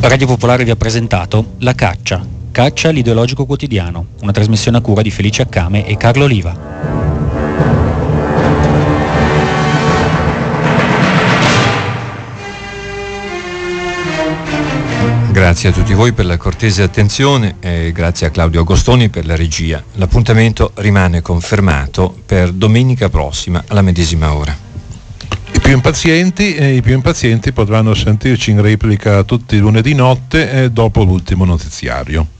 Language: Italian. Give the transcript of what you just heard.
Radio Popolare vi ha presentato La Caccia, l'ideologico quotidiano, una trasmissione a cura di Felice Accame e Carlo Oliva. Grazie a tutti voi per la cortese attenzione e grazie a Claudio Agostoni per la regia. L'appuntamento rimane confermato per domenica prossima alla medesima ora. I più impazienti potranno sentirci in replica tutti i lunedì notte dopo l'ultimo notiziario.